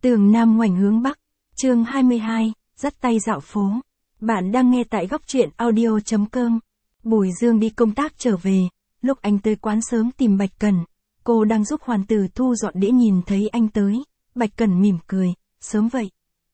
Tường Nam ngoảnh hướng Bắc, chương 22, dắt tay dạo phố. Bạn đang nghe tại góc truyện audio.com. Bùi Dương đi công tác trở về, lúc anh tới quán sớm tìm Bạch Cẩn. Cô đang giúp Hoàn Tử thu dọn đĩa nhìn thấy anh tới, Bạch Cẩn mỉm cười, sớm vậy.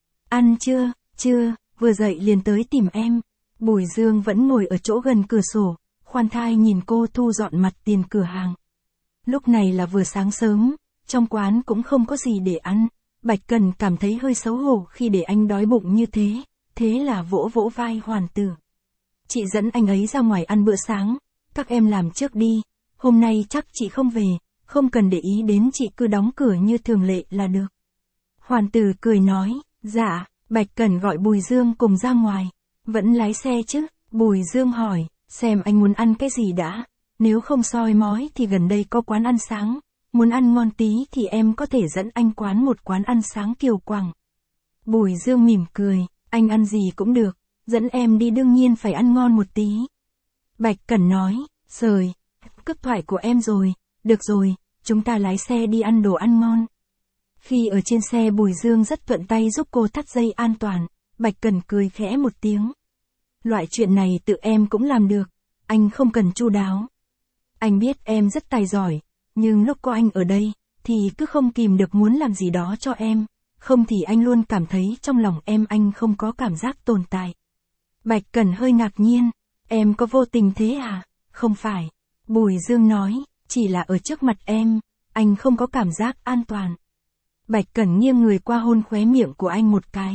Ăn chưa, chưa, vừa dậy liền tới tìm em. Bùi Dương vẫn ngồi ở chỗ gần cửa sổ, khoan thai nhìn cô thu dọn mặt tiền cửa hàng. Lúc này là vừa sáng sớm, trong quán cũng không có gì để ăn. Bạch Cẩn cảm thấy hơi xấu hổ khi để anh đói bụng như thế là vỗ vỗ vai Hoàn Tử. Chị dẫn anh ấy ra ngoài ăn bữa sáng, các em làm trước đi, hôm nay chắc chị không về, không cần để ý đến chị, cứ đóng cửa như thường lệ là được. Hoàn Tử cười nói, dạ. Bạch Cẩn gọi Bùi Dương cùng ra ngoài. Vẫn lái xe chứ? Bùi Dương hỏi, xem anh muốn ăn cái gì đã, nếu không soi mói thì gần đây có quán ăn sáng. Muốn ăn ngon tí thì em có thể dẫn anh một quán ăn sáng Kiều Quảng. Bùi Dương mỉm cười, anh ăn gì cũng được, dẫn em đi đương nhiên phải ăn ngon một tí. Bạch Cẩn nói, rời, cướp thoại của em rồi, được rồi, chúng ta lái xe đi ăn đồ ăn ngon. Khi ở trên xe Bùi Dương rất thuận tay giúp cô thắt dây an toàn, Bạch Cẩn cười khẽ một tiếng. Loại chuyện này tự em cũng làm được, anh không cần chu đáo. Anh biết em rất tài giỏi. Nhưng lúc có anh ở đây, thì cứ không kìm được muốn làm gì đó cho em, không thì anh luôn cảm thấy trong lòng em anh không có cảm giác tồn tại. Bạch Cẩn hơi ngạc nhiên, em có vô tình thế à? Không phải. Bùi Dương nói, chỉ là ở trước mặt em, anh không có cảm giác an toàn. Bạch Cẩn nghiêng người qua hôn khóe miệng của anh một cái.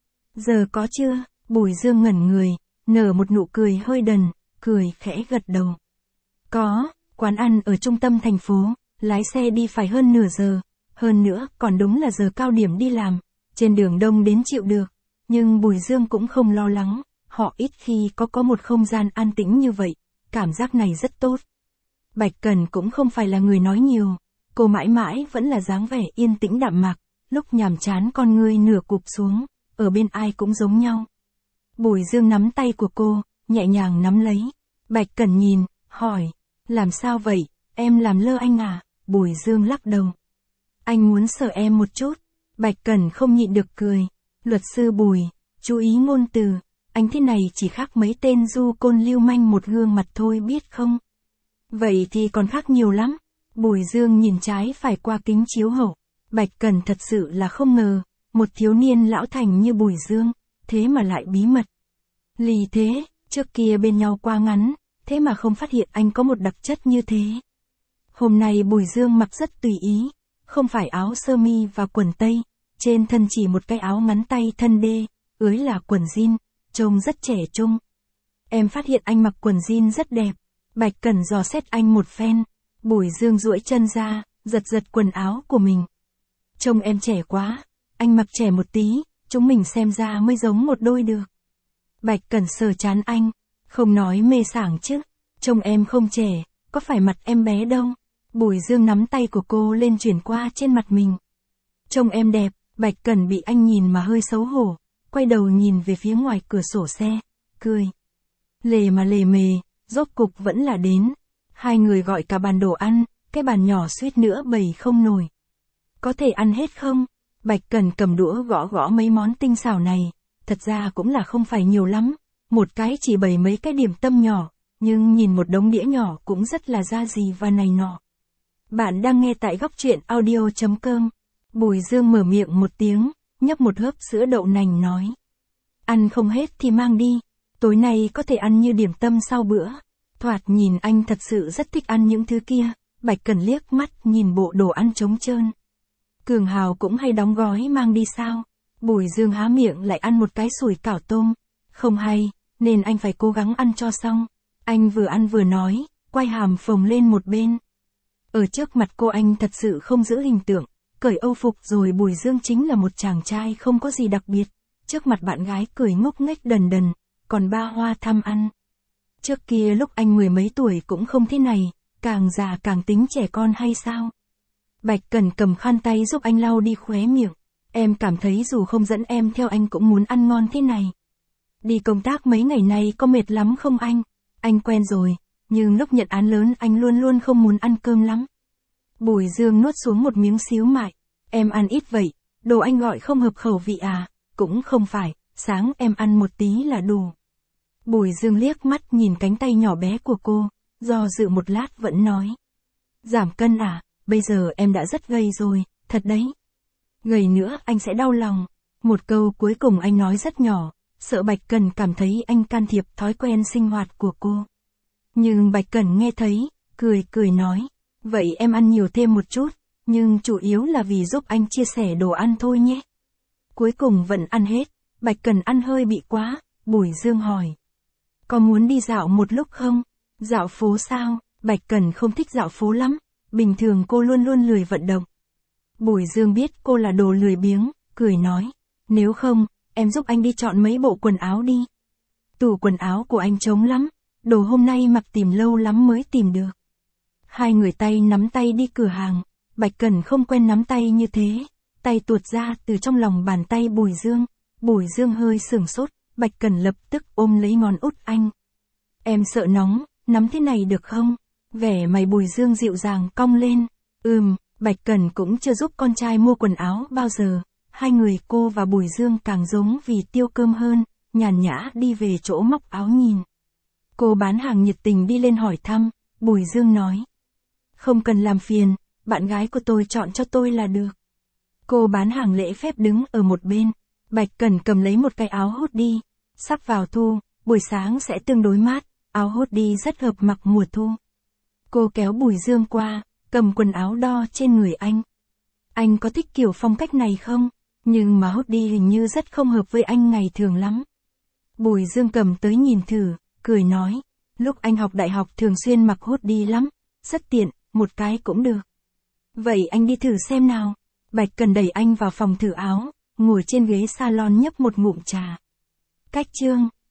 Giờ có chưa? Bùi Dương ngẩn người, nở một nụ cười hơi đần, cười khẽ gật đầu. Có. Quán ăn ở trung tâm thành phố, lái xe đi phải hơn nửa giờ, hơn nữa còn đúng là giờ cao điểm đi làm, trên đường đông đến chịu được, nhưng Bùi Dương cũng không lo lắng, họ ít khi có một không gian an tĩnh như vậy, cảm giác này rất tốt. Bạch Cẩn cũng không phải là người nói nhiều, cô mãi mãi vẫn là dáng vẻ yên tĩnh đạm mạc, lúc nhàm chán con ngươi nửa cụp xuống, ở bên ai cũng giống nhau. Bùi Dương nắm tay của cô, nhẹ nhàng nắm lấy, Bạch Cẩn nhìn, hỏi. Làm sao vậy, em làm lơ anh à? Bùi Dương lắc đầu. Anh muốn sờ em một chút. Bạch Cẩn không nhịn được cười. Luật sư Bùi, chú ý ngôn từ, anh thế này chỉ khác mấy tên du côn lưu manh một gương mặt thôi biết không? Vậy thì còn khác nhiều lắm. Bùi Dương nhìn trái phải qua kính chiếu hậu. Bạch Cẩn thật sự là không ngờ, một thiếu niên lão thành như Bùi Dương, thế mà lại bí mật. Lì thế, trước kia bên nhau qua ngắn. Thế mà không phát hiện anh có một đặc chất như thế. Hôm nay Bùi Dương mặc rất tùy ý, không phải áo sơ mi và quần tây, trên thân chỉ một cái áo ngắn tay thân đê, dưới là quần jean, trông rất trẻ trung. Em phát hiện anh mặc quần jean rất đẹp, Bạch Cẩn dò xét anh một phen, Bùi Dương duỗi chân ra, giật quần áo của mình. Trông em trẻ quá, anh mặc trẻ một tí, chúng mình xem ra mới giống một đôi được. Bạch Cẩn sờ trán anh. Không nói mê sảng chứ, trông em không trẻ, có phải mặt em bé đâu. Bùi Dương nắm tay của cô lên chuyển qua trên mặt mình. Trông em đẹp, Bạch Cẩn bị anh nhìn mà hơi xấu hổ, quay đầu nhìn về phía ngoài cửa sổ xe, cười. Lề mà lề mề, rốt cục vẫn là đến. Hai người gọi cả bàn đồ ăn, cái bàn nhỏ suýt nữa bày không nổi. Có thể ăn hết không? Bạch Cẩn cầm đũa gõ mấy món tinh xảo này, thật ra cũng là không phải nhiều lắm. Một cái chỉ bày mấy cái điểm tâm nhỏ, nhưng nhìn một đống đĩa nhỏ cũng rất là ra gì và này nọ. Bạn đang nghe tại góc truyện audio.com. Bùi Dương mở miệng một tiếng, nhấp một hớp sữa đậu nành nói. Ăn không hết thì mang đi, tối nay có thể ăn như điểm tâm sau bữa. Thoạt nhìn anh thật sự rất thích ăn những thứ kia, Bạch Cẩn liếc mắt nhìn bộ đồ ăn trống trơn. Cường Hào cũng hay đóng gói mang đi sao? Bùi Dương há miệng lại ăn một cái sủi cảo tôm. Không hay, nên anh phải cố gắng ăn cho xong. Anh vừa ăn vừa nói, quay hàm phồng lên một bên. Ở trước mặt cô anh thật sự không giữ hình tượng, cởi âu phục rồi Bùi Dương chính là một chàng trai không có gì đặc biệt. Trước mặt bạn gái cười ngốc nghếch đần đần, còn ba hoa tham ăn. Trước kia lúc anh mười mấy tuổi cũng không thế này, càng già càng tính trẻ con hay sao? Bạch Cẩn cầm khăn tay giúp anh lau đi khóe miệng. Em cảm thấy dù không dẫn em theo anh cũng muốn ăn ngon thế này. Đi công tác mấy ngày nay có mệt lắm không anh? Anh quen rồi, nhưng lúc nhận án lớn anh luôn luôn không muốn ăn cơm lắm. Bùi Dương nuốt xuống một miếng xíu mại. Em ăn ít vậy, đồ anh gọi không hợp khẩu vị à? Cũng không phải, sáng em ăn một tí là đủ. Bùi Dương liếc mắt nhìn cánh tay nhỏ bé của cô, do dự một lát vẫn nói. Giảm cân à, bây giờ em đã rất gầy rồi, thật đấy. Gầy nữa anh sẽ đau lòng. Một câu cuối cùng anh nói rất nhỏ, sợ Bạch Cẩn cảm thấy anh can thiệp thói quen sinh hoạt của cô. Nhưng Bạch Cẩn nghe thấy, cười nói, vậy em ăn nhiều thêm một chút, nhưng chủ yếu là vì giúp anh chia sẻ đồ ăn thôi nhé. Cuối cùng vẫn ăn hết, Bạch Cẩn ăn hơi bị quá, Bùi Dương hỏi. Có muốn đi dạo một lúc không? Dạo phố sao? Bạch Cẩn không thích dạo phố lắm, bình thường cô luôn luôn lười vận động. Bùi Dương biết cô là đồ lười biếng, cười nói, nếu không, em giúp anh đi chọn mấy bộ quần áo đi. Tủ quần áo của anh trống lắm, đồ hôm nay mặc tìm lâu lắm mới tìm được. Hai người tay nắm tay đi cửa hàng, Bạch Cẩn không quen nắm tay như thế, tay tuột ra từ trong lòng bàn tay Bùi Dương hơi sửng sốt, Bạch Cẩn lập tức ôm lấy ngón út anh. Em sợ nóng, nắm thế này được không? Vẻ mày Bùi Dương dịu dàng cong lên. Bạch Cẩn cũng chưa giúp con trai mua quần áo bao giờ. Hai người cô và Bùi Dương càng giống vì tiêu cơm hơn, nhàn nhã đi về chỗ móc áo nhìn. Cô bán hàng nhiệt tình đi lên hỏi thăm, Bùi Dương nói. Không cần làm phiền, bạn gái của tôi chọn cho tôi là được. Cô bán hàng lễ phép đứng ở một bên, Bạch Cẩn cầm lấy một cái áo hoodie, sắp vào thu, buổi sáng sẽ tương đối mát, áo hoodie rất hợp mặc mùa thu. Cô kéo Bùi Dương qua, cầm quần áo đo trên người anh. Anh có thích kiểu phong cách này không? Nhưng mà hoodie hình như rất không hợp với anh ngày thường lắm. Bùi Dương cầm tới nhìn thử, cười nói, lúc anh học đại học thường xuyên mặc hoodie lắm, rất tiện, một cái cũng được. Vậy anh đi thử xem nào. Bạch Cẩn đẩy anh vào phòng thử áo, ngồi trên ghế salon nhấp một ngụm trà. Cách chương